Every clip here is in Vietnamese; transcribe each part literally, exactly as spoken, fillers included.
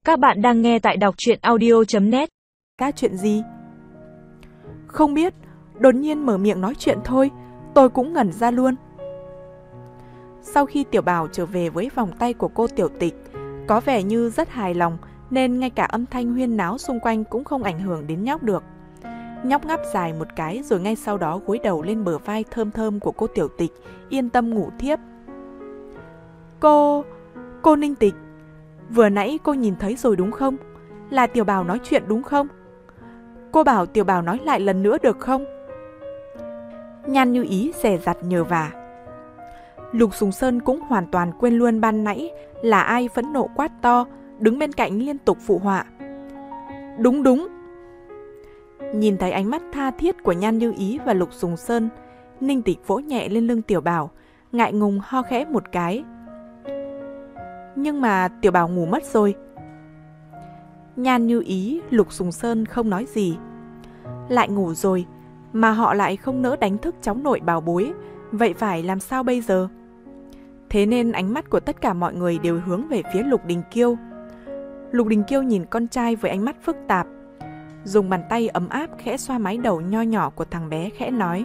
Các bạn đang nghe tại đọc truyện audio chấm net. Các chuyện gì? Không biết, đột nhiên mở miệng nói chuyện thôi, tôi cũng ngẩn ra luôn. Sau khi Tiểu Bảo trở về với vòng tay của cô Tiểu Tịch, có vẻ như rất hài lòng nên ngay cả âm thanh huyên náo xung quanh cũng không ảnh hưởng đến nhóc được. Nhóc ngáp dài một cái rồi ngay sau đó gối đầu lên bờ vai thơm thơm của cô Tiểu Tịch, yên tâm ngủ thiếp. Cô... cô Ninh Tịch, vừa nãy cô nhìn thấy rồi đúng không? Là Tiểu Bảo nói chuyện đúng không? Cô bảo Tiểu Bảo nói lại lần nữa được không? Nhan Như Ý dè dặt nhờ vả. Lục Sùng Sơn cũng hoàn toàn quên luôn ban nãy là ai phẫn nộ quát to, đứng bên cạnh liên tục phụ họa. Đúng đúng. Nhìn thấy ánh mắt tha thiết của Nhan Như Ý và Lục Sùng Sơn, Ninh Tịch vỗ nhẹ lên lưng Tiểu Bảo, ngại ngùng ho khẽ một cái. Nhưng mà Tiểu Bảo ngủ mất rồi. Nhan Như Ý, Lục Sùng Sơn không nói gì. Lại ngủ rồi, mà họ lại không nỡ đánh thức cháu nội bảo bối, vậy phải làm sao bây giờ? Thế nên ánh mắt của tất cả mọi người đều hướng về phía Lục Đình Kiêu. Lục Đình Kiêu nhìn con trai với ánh mắt phức tạp, dùng bàn tay ấm áp khẽ xoa mái đầu nho nhỏ của thằng bé khẽ nói.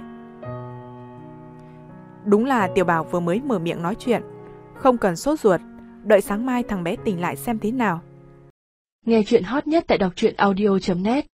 Đúng là Tiểu Bảo vừa mới mở miệng nói chuyện, không cần sốt ruột, đợi sáng mai thằng bé tỉnh lại xem thế nào. Nghe chuyện hot nhất tại đọc truyện audio chấm net.